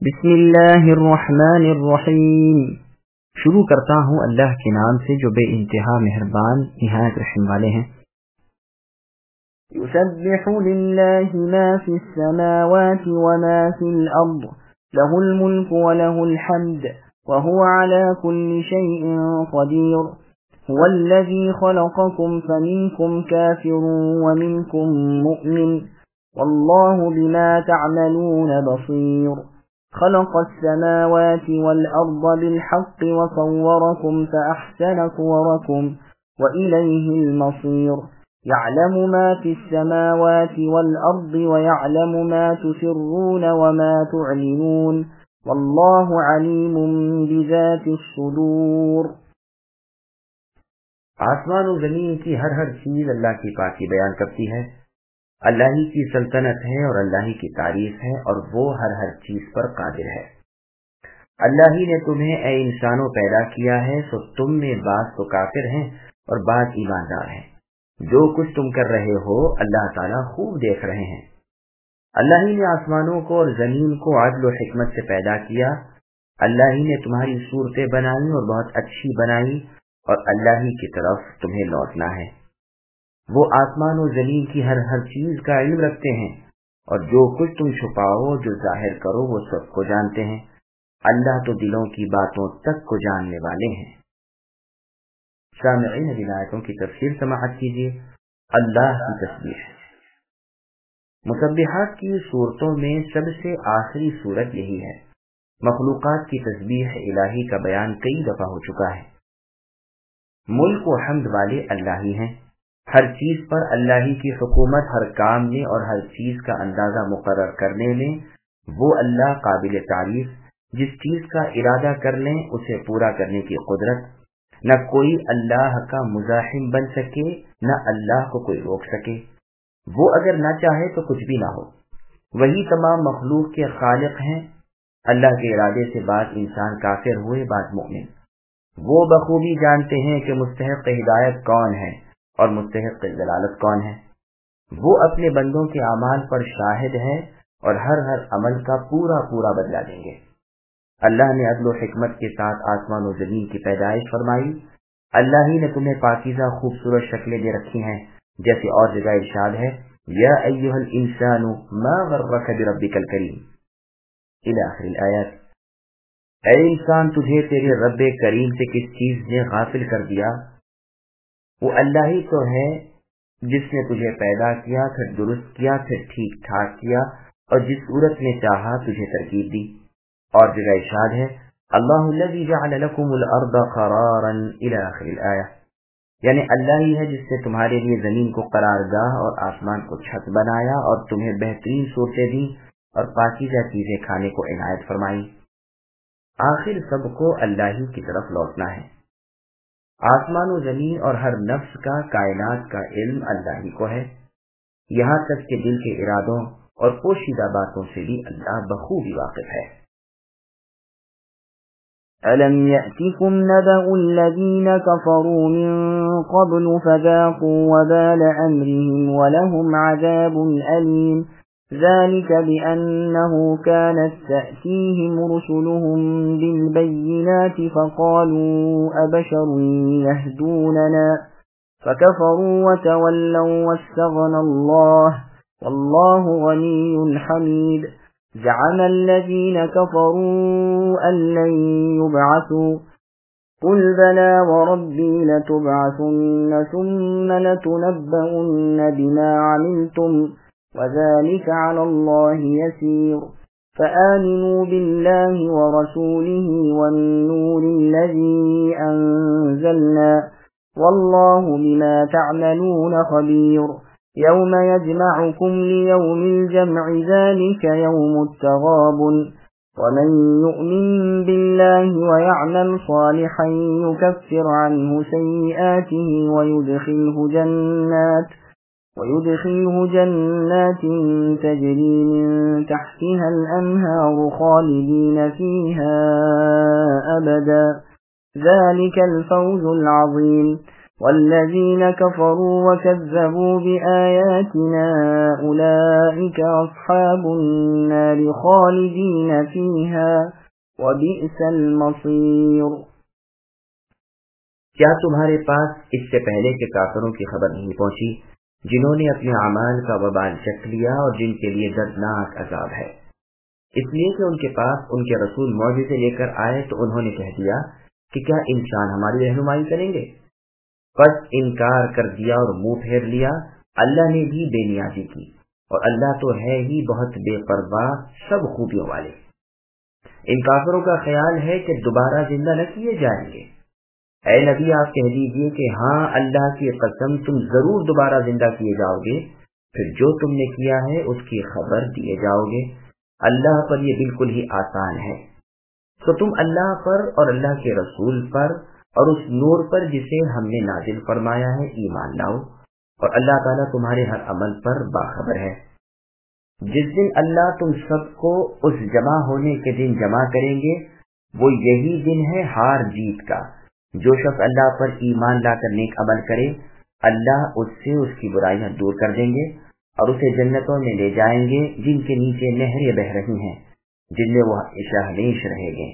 بسم اللہ الرحمن الرحیم۔ شروع کرتا ہوں اللہ کے نام سے جو بے انتہا مہربان نہایت رحم والے ہیں۔ یسبح للہ ما فی السماوات وما فی الارض له الملک وله الحمد وهو على كل شيء قدیر هو الذي خلقكم فمنكم كافر ومنكم مؤمن والله بما تعملون بصیر۔ خلق السماوات والأرض بالحق وصوركم فأحسن صوركم وإليه المصير۔ يعلم ما في السماوات والأرض ويعلم ما تسرون وما تعلنون والله عليم بذات الصدور۔ آسمان و زمین کی ہر چیز اللہ کی پاکی بیان کرتی ہے۔ اللہ ہی کی سلطنت ہے اور اللہ ہی کی تعریف ہے اور وہ ہر چیز پر قادر ہے۔ اللہ ہی نے تمہیں اے انسانوں پیدا کیا ہے، سو تم میں بعض تو کافر ہیں اور بعض ایماندار ہیں۔ جو کچھ تم کر رہے ہو اللہ تعالیٰ خوب دیکھ رہے ہیں۔ اللہ ہی نے آسمانوں کو اور زمین کو عدل و حکمت سے پیدا کیا۔ اللہ ہی نے تمہاری صورتیں بنائی اور بہت اچھی بنائی اور اللہ ہی کی طرف تمہیں لوٹنا ہے۔ وہ آسمان و زمین کی ہر چیز کا علم رکھتے ہیں اور جو کچھ تم چھپاؤ جو ظاہر کرو وہ سب کو جانتے ہیں۔ اللہ تو دلوں کی باتوں تک کو جاننے والے ہیں۔ سامعین اب آیتوں کی تفسیر سماعت کیجیے۔ اللہ کی تسبیح۔ مسبحات کی صورتوں میں سب سے آخری صورت یہی ہے۔ مخلوقات کی تسبیح الہی کا بیان کئی دفعہ ہو چکا ہے۔ ملک و حمد والے اللہ ہی ہیں۔ ہر چیز پر اللہ ہی کی حکومت، ہر کام میں اور ہر چیز کا اندازہ مقرر کرنے میں وہ اللہ قابل تعریف، جس چیز کا ارادہ کر لیں اسے پورا کرنے کی قدرت۔ نہ کوئی اللہ کا مزاحم بن سکے، نہ اللہ کو کوئی روک سکے۔ وہ اگر نہ چاہے تو کچھ بھی نہ ہو۔ وہی تمام مخلوق کے خالق ہیں۔ اللہ کے ارادے سے بعض انسان کافر ہوئے، بعض مومن۔ وہ بخوبی جانتے ہیں کہ مستحق ہدایت کون ہے اور مستحق ضلالت کون ہے۔ وہ اپنے بندوں کے اعمال پر شاہد ہے اور ہر عمل کا پورا بدلہ دیں گے۔ اللہ نے عدل و حکمت کے ساتھ آسمان و زمین کی پیدائش فرمائی۔ اللہ ہی نے تمہیں پاکیزہ خوبصورت شکلیں دے رکھی ہیں، جیسے اور جگہ ارشاد ہے یا ایھا الانسان ما غرک بربک الکریم الی آخر الآیات۔ اے انسان، تجھے تیرے رب کریم سے کس چیز نے غافل کر دیا؟ وہ اللہ ہی تو ہے جس نے تجھے پیدا کیا، پھر درست کیا، پھر ٹھیک ٹھاک کیا اور جس صورت میں چاہا تجھے ترکیب دی۔ اور جگہ ارشاد ہے اللہ الذی جعل لکم الارض قرارا الی آخر الآیہ، یعنی اللہ ہی ہے جس نے تمہارے لیے زمین کو قرارگاہ اور آسمان کو چھت بنایا اور تمہیں بہترین صورتیں دی اور پاکیزہ چیزیں کھانے کو عنایت فرمائی۔ آخر سب کو اللہ ہی کی طرف لوٹنا ہے۔ آسمان و زمین اور ہر نفس کا، کائنات کا علم اللہ ہی کو ہے، یہاں تک کہ دل کے ارادوں اور پوشیدہ باتوں سے بھی اللہ بخوبی واقف ہے۔ أَلَمْ يَأْتِكُمْ نَبَأُ الَّذِينَ كَفَرُوا مِن قَبْلُ فَذَاقُوا وَبَالَ أَمْرِهِمْ وَلَهُمْ عَذَابٌ أَلِيمٌ ذَلِكَ بِأَنَّهُ كَانَتْ تَأْتِيهِمْ رُسُلُهُم بِالْبَيِّنَاتِ فَقَالُوا أَبَشَرٌ يَهْدُونَنَا فَكَفَرُوا وَتَوَلَّوْا وَاسْتَغْنَى اللَّهُ وَاللَّهُ غَنِيٌّ حَمِيدٌ زعم الذين كفروا أن لن يبعثوا قل بلى وربي لتبعثن ثم لتنبؤن بما عملتم وذلك على الله يسير فآمنوا بالله ورسوله والنور الذي أنزلنا والله بما تعملون خبير يوم يجمعكم ليوم الجمع ذلك يوم التغابن ومن يؤمن بالله ويعمل صالحا يكفر عنه سيئاته ويدخله جنات تجري من تحتها الأنهار خالدين فيها أبدا ذلك الفوز العظيم والذين كفروا وكذبوا بآياتنا أولئك أصحاب النار خالدين فيها وبئس المصير۔ کیا تمہارے پاس اس سے پہلے کے کافروں کی خبر نہیں پہنچی جنہوں نے اپنے اعمال کا وبال چکھ لیا اور جن کے لیے دردناک عذاب ہے؟ اس لیے کہ ان کے پاس ان کے رسول معجزے لے کر آئے تو انہوں نے کہہ دیا کہ کیا انسان ہماری رہنمائی کریں گے؟ پس انکار کر دیا اور منہ پھیر لیا۔ اللہ نے بھی بے نیازی کی اور اللہ تو ہے ہی بہت بے پرواہ سب خوبیوں والے۔ ان کافروں کا خیال ہے کہ دوبارہ زندہ نہ کیے جائیں گے۔ اے نبی آپ کہہ دیجئے کہ ہاں اللہ کی قسم تم ضرور دوبارہ زندہ کیے جاؤ گے، پھر جو تم نے کیا ہے اس کی خبر دیے جاؤ گے۔ اللہ پر یہ بالکل ہی آسان ہے۔ تو تم اللہ پر اور اللہ کے رسول پر اور اس نور پر جسے ہم نے نازل فرمایا ہے ایمان لاؤ، اور اللہ تعالیٰ تمہارے ہر عمل پر باخبر ہے۔ جس دن اللہ تم سب کو اس جمع ہونے کے دن جمع کریں گے وہ یہی دن ہے ہار جیت کا۔ جو شخص اللہ پر ایمان لا کر نیک عمل کرے اللہ اس سے اس کی برائیاں دور کر دیں گے اور اسے جنتوں میں لے جائیں گے جن کے نیچے نہریں بہ رہی ہیں، جن میں وہ ہمیشہ ہمیش رہیں گے۔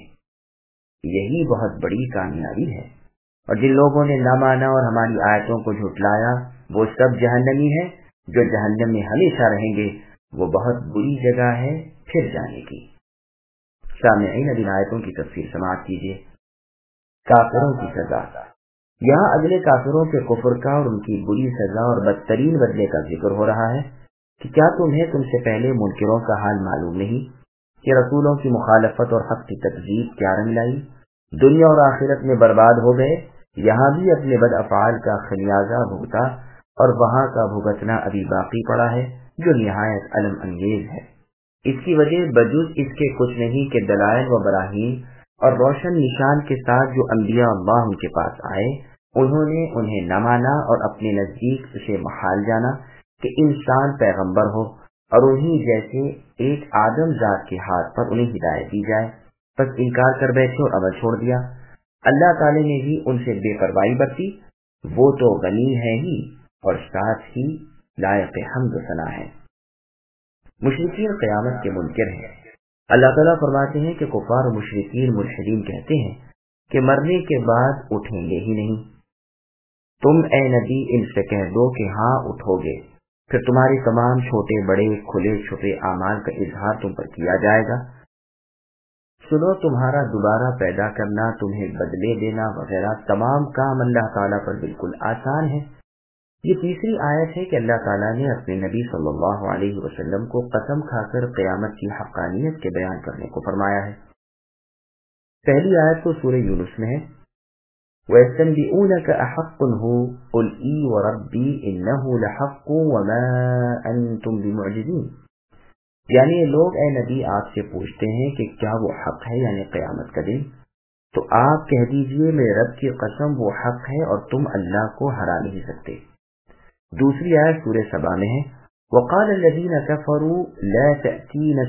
یہی بہت بڑی کامیابی ہے۔ اور جن لوگوں نے نہ مانا اور ہماری آیتوں کو جھٹلایا وہ سب جہنمی ہیں جو جہنم میں ہمیشہ رہیں گے، وہ بہت بری جگہ ہے پھر جانے کی۔ سامعین اب ان آیتوں کی تفسیر سماعت کیجیے۔ کافروں کی سزا۔ یہاں اگلے کافروں کے کفر کا اور ان کی بری سزا اور بدترین بدلے کا ذکر ہو رہا ہے کہ کیا تمہیں تم سے پہلے منکروں کا حال معلوم نہیں کہ رسولوں کی مخالفت اور حق کی تکذیب کیا رنگ لائی، دنیا اور آخرت میں برباد ہو گئے، یہاں بھی اپنے بد افعال کا خمیازہ بھگتا اور وہاں کا بھگتنا ابھی باقی پڑا ہے جو نہایت الم انگیز ہے۔ اس کی وجہ بجز اس کے کچھ نہیں کہ دلائل و براہین اور روشن نشان کے ساتھ جو انبیاء اللہ ان کے پاس آئے انہوں نے انہیں نہ مانا اور اپنے نزدیک اسے محال جانا کہ انسان پیغمبر ہو اور انہی جیسے ایک آدم ذات کے ہاتھ پر انہیں ہدایت دی جائے، بس انکار کر بیٹھے اور عمل چھوڑ دیا۔ اللہ تعالی نے بھی ان سے بے پرواہی برتی، وہ تو غنی ہے ہی اور ساتھ ہی لائق حمد و ثنا ہے۔ مشرکین قیامت کے منکر ہیں۔ اللہ تعالیٰ فرماتے ہیں کہ کفار و مشرکین ملحدین کہتے ہیں کہ مرنے کے بعد اٹھیں گے ہی نہیں۔ تم اے نبی ان سے کہہ دو کہ ہاں اٹھو گے، پھر تمہارے تمام چھوٹے بڑے کھلے چھپے اعمال کا اظہار تم پر کیا جائے گا۔ سنو تمہارا دوبارہ پیدا کرنا، تمہیں بدلے دینا وغیرہ تمام کام اللہ تعالیٰ پر بالکل آسان ہے۔ یہ تیسری آیت ہے کہ اللہ تعالیٰ نے اپنے نبی صلی اللہ علیہ وسلم کو قسم کھا کر قیامت کی حقانیت کے بیان کرنے کو فرمایا ہے۔ پہلی آیت تو سورہ یونس میں ہے، وَيَسْتَنْبِئُونَكَ أَحَقٌّ هُوَ قُلْ إِي وَرَبِّي إِنَّهُ لَحَقٌّ وَمَا أَنْتُمْ بِمُعْجِزِينَ، یعنی لوگ اے نبی آپ سے پوچھتے ہیں کہ کیا وہ حق ہے، یعنی قیامت کا دن، تو آپ کہہ دیجئے میرے رب کی قسم وہ حق ہے اور تم اللہ کو ہرا نہیں سکتے۔ دوسری آیت سورہ سبا میں ہے، وَقَالَ الَّذِينَ كَفَرُوا لَا تَأْتِينَا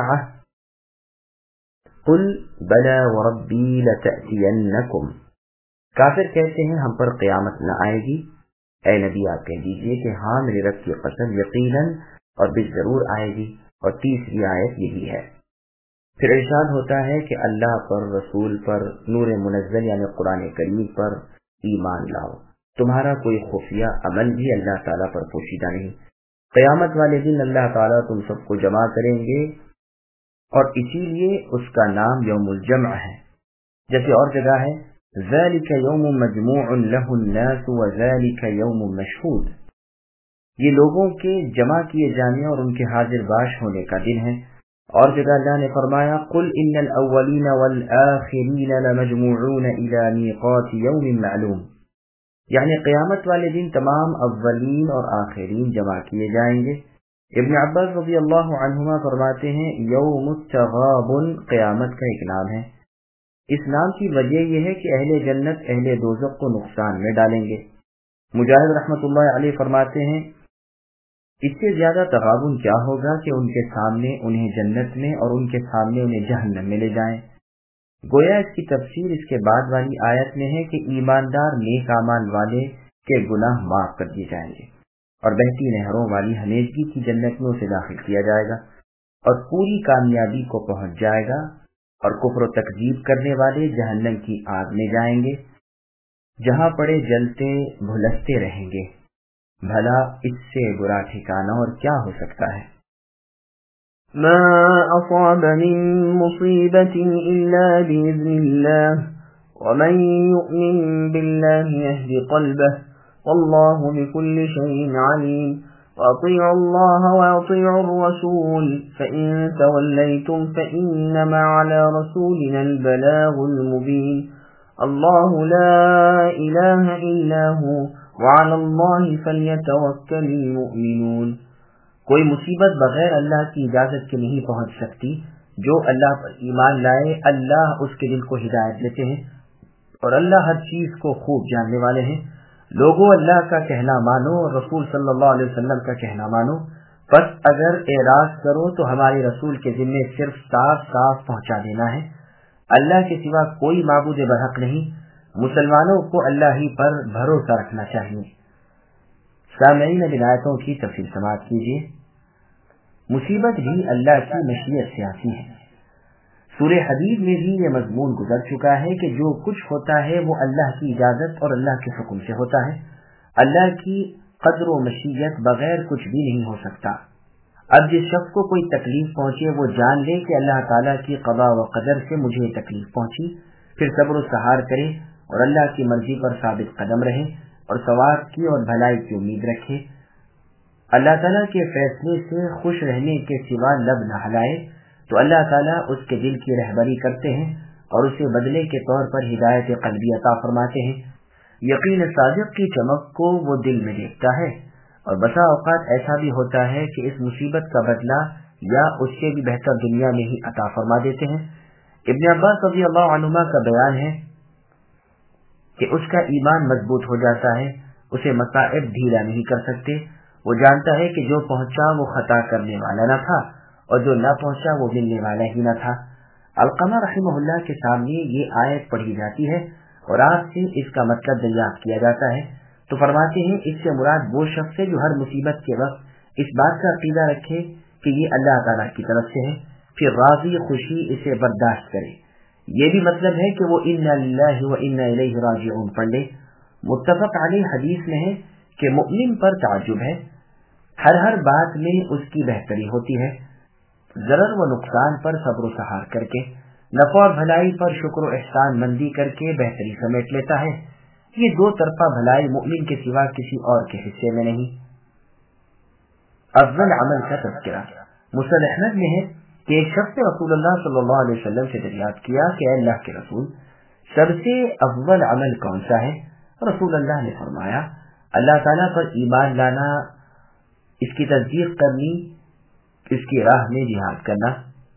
السَّاعَةُ قُلْ بَلَى وَرَبِّي لَتَأْتِيَنَّكُمْ، کافر کہتے ہیں ہم پر قیامت نہ آئے گی۔ اے نبی آپ کہہ دیجئے کہ ہاں میرے رب کی قسم یقیناً اور بالضرور آئے گی۔ اور تیسری آیت یہی ہے۔ پھر ارشاد ہوتا ہے کہ اللہ پر، رسول پر، نور منزل یعنی قرآن کریم پر ایمان لاؤ، تمہارا کوئی خفیہ عمل بھی اللہ تعالیٰ پر پوشیدہ نہیں۔ قیامت والے دن اللہ تعالیٰ تم سب کو جمع کریں گے اور اسی لیے اس کا نام یوم الجمع ہے، جیسے اور جگہ ہے ذالک یوم مجموع لہ الناس وذالک یوم مشہود، یہ لوگوں کے جمع کیے جانے اور ان کے حاضر باش ہونے کا دن ہے۔ اور جگہ اللہ نے فرمایا قل ان الاولین والآخرین لمجموعون الی میقات یوم معلوم، یعنی قیامت والے دن تمام اولین اور آخرین جمع کیے جائیں گے۔ ابن عباس رضی اللہ عنہما فرماتے ہیں یوم التغابن قیامت کا ایک نام ہے۔ اس نام کی وجہ یہ ہے کہ اہل جنت اہل دوزخ کو نقصان میں ڈالیں گے۔ مجاہد رحمۃ اللہ علیہ فرماتے ہیں اس سے زیادہ تغابن کیا ہوگا کہ ان کے سامنے انہیں جنت میں اور ان کے سامنے انہیں جہنم میں لے جائیں۔ گویا اس کی تفسیر اس کے بعد والی آیت میں ہے کہ ایماندار نیک اعمال والے کہ گناہ معاف کر دیے جائیں گے، اور بہتی نہروں والی ہمیشگی کی جنت میں اسے داخل کیا جائے گا، اور پوری کامیابی کو پہنچ جائے گا، اور کفر و تکذیب کرنے والے جہنم کی آگ میں جائیں گے، جہاں پڑے جلتے بھلستے رہیں گے۔ بھلا اس سے برا ٹھکانہ اور کیا ہو سکتا ہے؟ ما أصاب من مصيبة إلا بإذن الله ومن يؤمن بالله يهد قلبه والله بكل شيء عليم وأطيعوا الله وأطيعوا الرسول فإن توليتم فإنما على رسولنا البلاغ المبين الله لا إله إلا هو وعلى الله فليتوكل المؤمنون۔ کوئی مصیبت بغیر اللہ کی اجازت کے نہیں پہنچ سکتی۔ جو اللہ پر ایمان لائے اللہ اس کے دل کو ہدایت دیتے ہیں، اور اللہ ہر چیز کو خوب جاننے والے ہیں۔ لوگوں اللہ کا کہنا مانو اور رسول صلی اللہ علیہ وسلم کا کہنا مانو، بس اگر اعراض کرو تو ہمارے رسول کے ذمے صرف صاف صاف پہنچا دینا ہے۔ اللہ کے سوا کوئی معبود برحق نہیں، مسلمانوں کو اللہ ہی پر بھروسہ رکھنا چاہیے۔ سامعین اب آیتوں کی تفصیل سماعت کیجیے۔ مصیبت بھی اللہ کی مشیت سے آتی ہے۔ سورہ حدید میں بھی یہ مضمون گزر چکا ہے کہ جو کچھ ہوتا ہے وہ اللہ کی اجازت اور اللہ کے حکم سے ہوتا ہے۔ اللہ کی قدر و مشیت بغیر کچھ بھی نہیں ہو سکتا۔ اب جس شخص کو کوئی تکلیف پہنچے وہ جان لے کہ اللہ تعالیٰ کی قضا و قدر سے مجھے تکلیف پہنچی، پھر صبر و سہار کرے اور اللہ کی مرضی پر ثابت قدم رہے اور ثواب کی اور بھلائی کی امید رکھے۔ اللہ تعالیٰ کے فیصلے سے خوش رہنے کے سوا لب نہ ہلائے تو اللہ تعالیٰ اس کے دل کی رہبری کرتے ہیں اور اسے بدلے کے طور پر ہدایت قلبی عطا فرماتے ہیں۔ یقین صادق کی چمک کو وہ دل میں دیکھتا ہے، اور بسا اوقات ایسا بھی ہوتا ہے کہ اس مصیبت کا بدلہ یا اس سے بھی بہتر دنیا میں ہی عطا فرما دیتے ہیں۔ ابن عباس رضی اللہ عنہما کا بیان ہے کہ اس کا ایمان مضبوط ہو جاتا ہے، اسے مصائب ڈھیلا نہیں کر سکتے۔ وہ جانتا ہے کہ جو پہنچا وہ خطا کرنے والا نہ تھا، اور جو نہ پہنچا وہ ملنے والا ہی نہ تھا۔ علقمہ رحمہ اللہ کے سامنے یہ آیت پڑھی جاتی ہے اور آپ سے اس کا مطلب دریافت کیا جاتا ہے تو فرماتے ہیں اس سے مراد وہ شخص ہے جو ہر مصیبت کے وقت اس بات کا عقیدہ رکھے کہ یہ اللہ تعالیٰ کی طرف سے ہے، پھر راضی خوشی اسے برداشت کرے۔ یہ بھی مطلب ہے کہ وہ انا للہ و انا الیہ راجعون پڑھ لے۔ متفق علیہ حدیث میں ہے کہ مؤمن پر تعجب ہے، ہر بات میں اس کی بہتری ہوتی ہے، ضرر و نقصان پر صبر و سہار کر کے، نفع اور بھلائی پر شکر و احسان مندی کر کے بہتری سمیٹ لیتا ہے۔ یہ دو طرفہ بھلائی مؤمن کے سوا کسی اور کے حصے میں نہیں۔ افضل عمل کا تذکرہ مسند احمد میں ہے کہ ایک شخص نے رسول اللہ صلی اللہ علیہ وسلم سے دریافت کیا کہ اے اللہ کے رسول، سب سے افضل عمل کون سا ہے؟ رسول اللہ نے فرمایا اللہ تعالیٰ پر ایمان لانا، اس کی تصدیق کرنی، اس کی راہ میں جہاد کرنا۔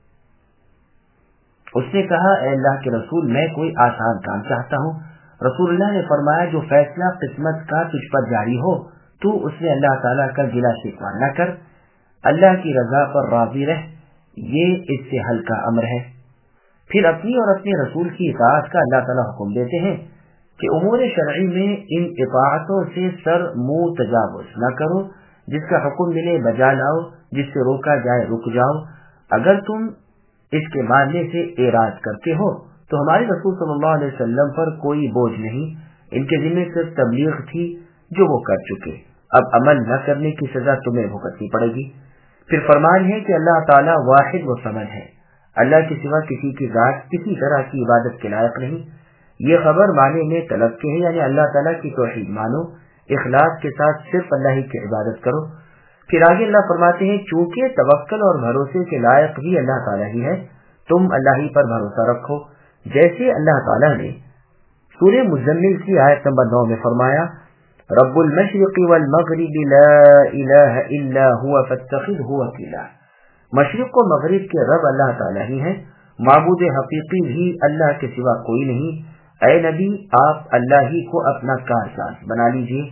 اس نے کہا اے اللہ کے رسول، میں کوئی آسان کام چاہتا ہوں۔ رسول اللہ نے فرمایا جو فیصلہ قسمت کا تجھ پر جاری ہو تو اس میں اللہ تعالیٰ کا گلہ شکوہ نہ کر، اللہ کی رضا پر راضی رہ، یہ اس سے ہلکا امر ہے۔ پھر اپنی اور اپنے رسول کی اطاعت کا اللہ تعالیٰ حکم دیتے ہیں کہ امور شرعی میں ان اطاعتوں سے سر منہ تجاوز نہ کرو، جس کا حکم ملے بجا لاؤ، جس سے روکا جائے رک جاؤ۔ اگر تم اس کے ماننے سے اعراض کرتے ہو تو ہمارے رسول صلی اللہ علیہ وسلم پر کوئی بوجھ نہیں، ان کے ذمہ صرف تبلیغ تھی جو وہ کر چکے، اب عمل نہ کرنے کی سزا تمہیں بھگتنی پڑے گی۔ پھر فرمان ہے کہ اللہ تعالیٰ واحد و صمد ہے، اللہ کے سوا کسی کی ذات کسی طرح کی عبادت کے لائق نہیں۔ یہ خبر معنی میں طلب کے ہے، یعنی اللہ تعالیٰ کی توحید مانو، اخلاص کے ساتھ صرف اللہ ہی کی عبادت کرو۔ پھر آگے اللہ فرماتے ہیں چونکہ توکل اور بھروسے کے لائق بھی اللہ تعالیٰ ہی ہے، تم اللہ ہی پر بھروسہ رکھو، جیسے اللہ تعالیٰ نے سورہ مزمل کی آیت نمبر 9 میں فرمایا رب المشرق والمغرب لا الہ الا هو فاتخذه وکیلا۔ مشرق و مغرب کے رب اللہ تعالیٰ ہی ہیں، معبود حقیقی بھی اللہ کے سوا کوئی نہیں۔ اے نبی آپ اللہ ہی کو اپنا کارساز بنا لیجئے۔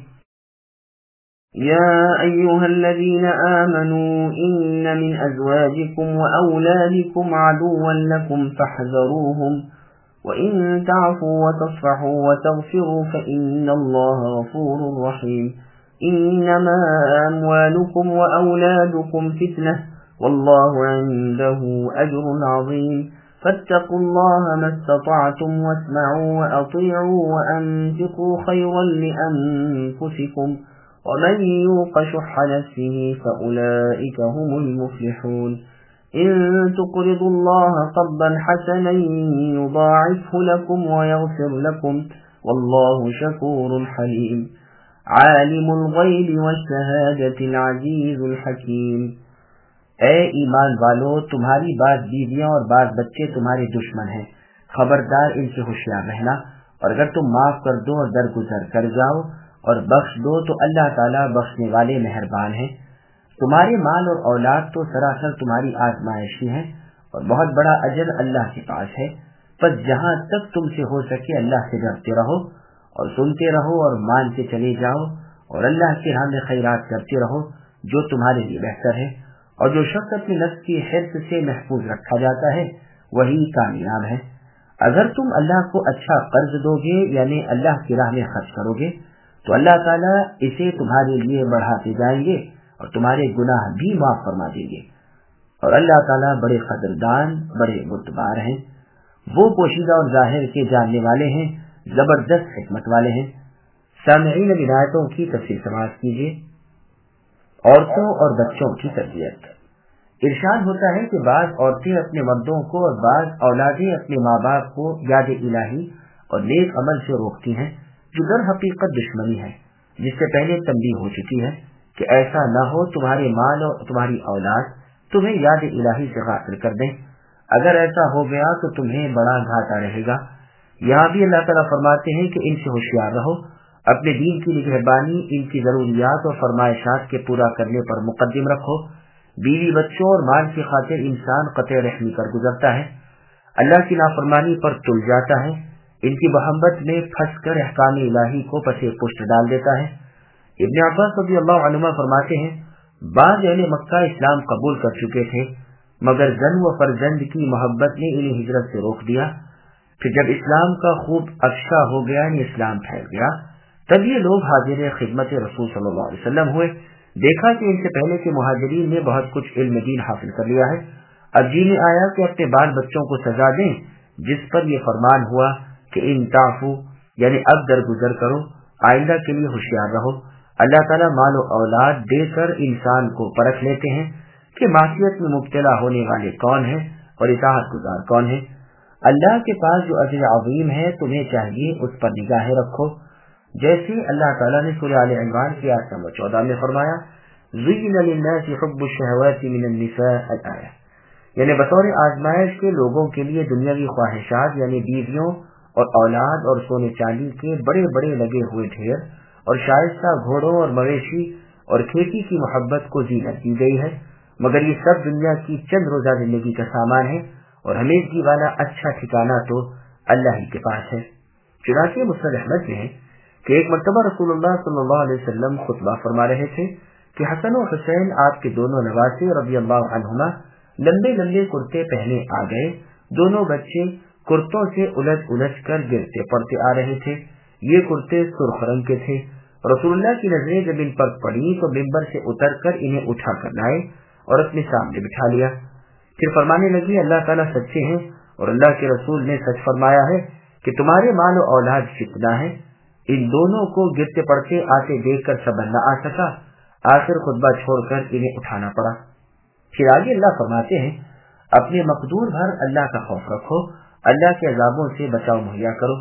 يا أيها الذين آمنوا إن من أزواجكم وأولادكم عدوا لكم فاحذروهم وإن تعفوا وتصفحوا وتغفروا فإن الله غفور رحيم إنما أموالكم وأولادكم فتنة والله عنده أجر عظيم فاتقوا الله ما استطعتم واسمعوا وأطيعوا وأنفقوا خيرا لأنفسكم ومن يوق شح نفسه فأولئك هم المفلحون إن تقرضوا الله قرضا حسنا يضاعفه لكم ويغفر لكم والله شكور حليم عالم الغيب والشهادة العزيز الحكيم اے ایمان والو، تمہاری بعض بیویاں اور بعض بچے تمہارے دشمن ہیں، خبردار ان سے ہوشیار رہنا، اور اگر تم معاف کر دو اور درگزر کر جاؤ اور بخش دو تو اللہ تعالیٰ بخشنے والے مہربان ہیں۔ تمہارے مال اور اولاد تو سراسر تمہاری آزمائشی ہیں اور بہت بڑا اجر اللہ کے پاس ہے، پس جہاں تک تم سے ہو سکے اللہ سے ڈرتے رہو اور سنتے رہو اور مانتے چلے جاؤ، اور اللہ کی راہ میں خیرات کرتے رہو جو تمہارے لیے بہتر ہے، اور جو شخص اپنے نفس کی حرص سے محفوظ رکھا جاتا ہے وہی کامیاب ہے۔ اگر تم اللہ کو اچھا قرض دو گے یعنی اللہ کی راہ میں خرچ کرو گے تو اللہ تعالیٰ اسے تمہارے لیے بڑھاتے جائیں گے اور تمہارے گناہ بھی معاف فرما دیں گے، اور اللہ تعالیٰ بڑے قدردان بڑے متبار ہیں۔ وہ پوشیدہ اور ظاہر کے جاننے والے ہیں، زبردست حکمت والے ہیں۔ سامعین اب آیتوں کی تفسیر سماعت کیجیے۔ عورتوں اور بچوں کی تربیت۔ ارشاد ہوتا ہے کہ بعض عورتیں اپنے مردوں کو اور بعض اولادیں اپنے ماں باپ کو یاد الہی اور نیک عمل سے روکتی ہیں، جو در حقیقت دشمنی ہے، جس سے پہلے تنبیہ ہو چکی ہے کہ ایسا نہ ہو تمہارے مال اور تمہاری اولاد تمہیں یاد الہی سے غافل کر دیں، اگر ایسا ہو گیا تو تمہیں بڑا گھاٹا رہے گا۔ یہاں بھی اللہ تعالیٰ فرماتے ہیں کہ ان سے ہوشیار رہو، اپنے دین کی نگہبانی ان کی ضروریات اور فرمائشات کے پورا کرنے پر مقدم رکھو۔ بیوی بچوں اور مال کی خاطر انسان قطع رحمی کر گزرتا ہے، اللہ کی نافرمانی پر تل جاتا ہے، ان کی محبت میں پھنس کر احکام الہی کو پسے پشت ڈال دیتا ہے۔ ابن عباس رضی اللہ عنہما فرماتے ہیں، بعض اہل مکہ اسلام قبول کر چکے تھے مگر زن و فرزند کی محبت نے انہیں ہجرت سے روک دیا، پھر جب اسلام کا خوب افشا ہو گیا یعنی اسلام پھیل گیا تب یہ لوگ حاضر خدمت رسول صلی اللہ علیہ وسلم ہوئے، دیکھا کہ ان سے پہلے کے مہاجرین نے بہت کچھ علم دین حاصل کر لیا ہے، اب جی میں آیا کہ اپنے بال بچوں کو سزا دیں، جس پر یہ فرمان ہوا کہ ان تعفو یعنی اب درگزر کرو، آئندہ کے لیے ہوشیار رہو۔ اللہ تعالیٰ مال و اولاد دے کر انسان کو پرکھ لیتے ہیں کہ معصیت میں مبتلا ہونے والے کون ہیں اور اطاعت گزار کون ہیں۔ اللہ کے پاس جو اجر عظیم ہے تمہیں چاہیے اس پر نگاہیں رکھو، جیسے اللہ تعالیٰ نے سورہ آل عمران کی آیت نمبر 14 میں فرمایا زُيِّنَ لِلنَّاسِ حُبُّ الشَّهَوَاتِ مِنَ النِّسَاءِ الآیہ، یعنی بطور آزمائش کے لوگوں کے لیے دنیاوی خواہشات یعنی بیویوں اور اولاد اور سونے چاندی کے بڑے بڑے لگے ہوئے ڈھیر اور شائستہ گھوڑوں اور مویشی اور کھیتی کی محبت کو زینت دی گئی ہے، مگر یہ سب دنیا کی چند روزہ زندگی کا سامان ہے اور ہمیشگی والا اچھا ٹھکانہ تو اللہ ہی کے پاس ہے۔ چنانچہ مسند احمد میں ہے کہ ایک مرتبہ رسول اللہ صلی اللہ علیہ وسلم خطبہ فرما رہے تھے کہ حسن و حسین آپ کے دونوں نواسے رضی اللہ عنہما لمبے لمبے کرتے پہنے آ گئے، دونوں بچے کرتوں سے الجھ الجھ کر گرتے پڑتے آ رہے تھے، یہ کرتے سرخ رنگ کے تھے۔ رسول اللہ کی نظریں جب ان پر پڑی تو ممبر سے اتر کر انہیں اٹھا کر لائے اور اپنے سامنے بٹھا لیا، پھر فرمانے لگی اللہ تعالیٰ سچے ہیں اور اللہ کے رسول نے سچ فرمایا ہے کہ تمہارے مال و اولاد فتنہ ہے۔ ان دونوں کو گرتے پڑتے آتے دیکھ کر صبر نہ آ سکا، آخر خطبہ چھوڑ کر انہیں اٹھانا پڑا۔ پھر آگے اللہ فرماتے ہیں اپنے مقدور بھر اللہ کا خوف رکھو، اللہ کے عذابوں سے بچاؤ مہیا کرو۔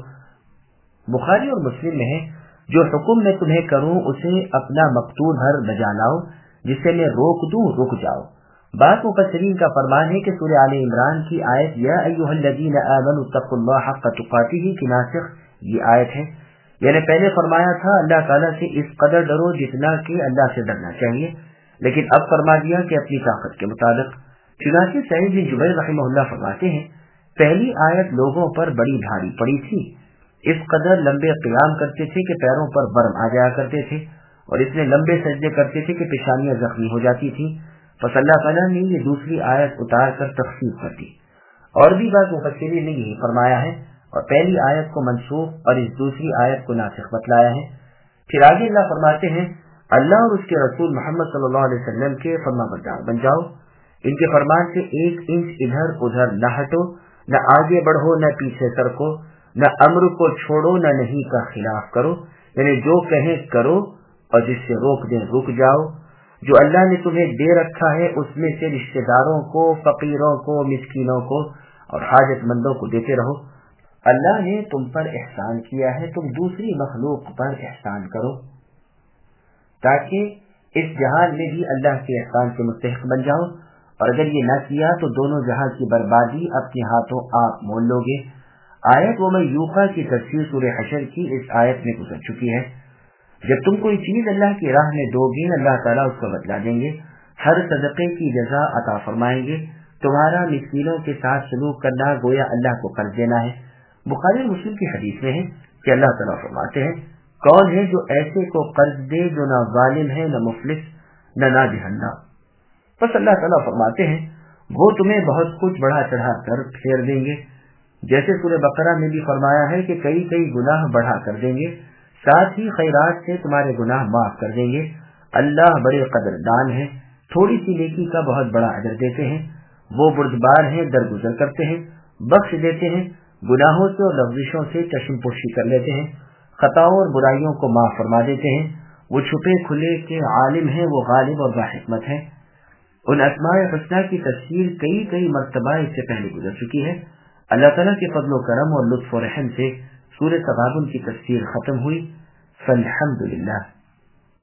بخاری اور مسلم میں ہے جو حکم میں تمہیں کروں اسے اپنا مقدور بھر بجا لاؤ، جسے میں روک دوں رک جاؤ۔ بعض مفسرین کا فرمان ہے کہ سورہ آل عمران کی آیت یا ایھا الذین آمنوا اتقوا اللہ حق تقاتہ کی ناسخ یہ آیت ہے، یعنی پہلے فرمایا تھا اللہ تعالیٰ سے اس قدر ڈرو جتنا کہ اللہ سے ڈرنا چاہیے، لیکن اب فرما دیا کہ اپنی طاقت کے مطابق۔ چنانچہ سعید بن جبیر رحمہ اللہ فرماتے ہیں پہلی آیت لوگوں پر بڑی بھاری پڑی تھی، اس قدر لمبے قیام کرتے تھے کہ پیروں پر برم آ جایا کرتے تھے اور اتنے لمبے سجدے کرتے تھے کہ پیشانیاں زخمی ہو جاتی تھی، پس اللہ تعالیٰ نے یہ دوسری آیت اتار کر تخفیف کر دی۔ اور بھی بعض مفسرین نے یہی فرمایا ہے اور पहली आयत को मनसूख और इस दूसरी आयत को नासिख बतलाया है। फिर आगे अल्लाह फरमाते हैं, अल्लाह और उसके रसूल मोहम्मद सल्लल्लाहु अलैहि वसल्लम के फरमाबरदार बन जाओ, इनके फरमान से एक इंच इधर उधर न हटो, न आगे बढ़ो न पीछे सरको, न अम्र को छोड़ो न नहीं का खिलाफ करो, यानी जो कहें करो और जिससे रोक दें रुक जाओ। जो अल्लाह ने तुम्हें दे रखा है उसमें से रिश्तेदारों को, फकीरों को, मिस्कीनों को और हाजतमंदों को देते रहो। अल्लाह ने तुम पर एहसान किया है, तुम दूसरी मखलूक पर एहसान करो ताकि इस जहान में भी अल्लाह के एहसान से मुस्तहिक बन जाओ, और अगर ये न किया तो दोनों जहां की बर्बादी अपने हाथों आप मोल लोगे। आयत वमन यूखा की तफसीर सूरह हशर की इस आयत में गुजर चुकी है। जब तुम कोई चीज अल्लाह की राह में दोगे, अल्लाह ताला उसका बदला देंगे, हर सदक़े की जज़ा अता फरमाएंगे। तुम्हारा मिस्कीनों के साथ सलूक करना गोया अल्लाह को कर्ज देना है। बुखारी और मुस्लिम की हदीस में है कि अल्लाह ताला फरमाते हैं, कौन है जो ऐसे को कर्ज दे जो ना जालिम है, न मुफलिस, न नादिहन्ना। बस अल्लाह ताला फरमाते हैं, वो तुम्हें बहुत कुछ बढ़ा चढ़ा कर फेर देंगे। जैसे सूरह बकरा में भी फरमाया है कि कई कई गुनाह बढ़ा कर देंगे, साथ ही खैरात से तुम्हारे गुनाह माफ कर देंगे। अल्लाह बड़े कदरदान है, थोड़ी सी नेकी का बहुत बड़ा अजर देते हैं। वो बुर्दबार हैं, दरगुजर करते हैं, बख्श देते हैं, गुनाहों से और लफ्जिशों से चश्मपोशी कर लेते हैं, खताओं और बुराइयों को माफ फरमा देते हैं। वो छुपे खुले के आलिम हैं, वो गालिब और बाहिकमत है। उन अस्माए हुस्ना की तफसीर कई कई मर्तबा इससे पहले गुजर चुकी है। अल्लाह ताला के फजल करम और लुत्फ और रहम से सूरह तगाबुन की तफसीर खत्म हुई। फल्हम्दुलिल्लाह।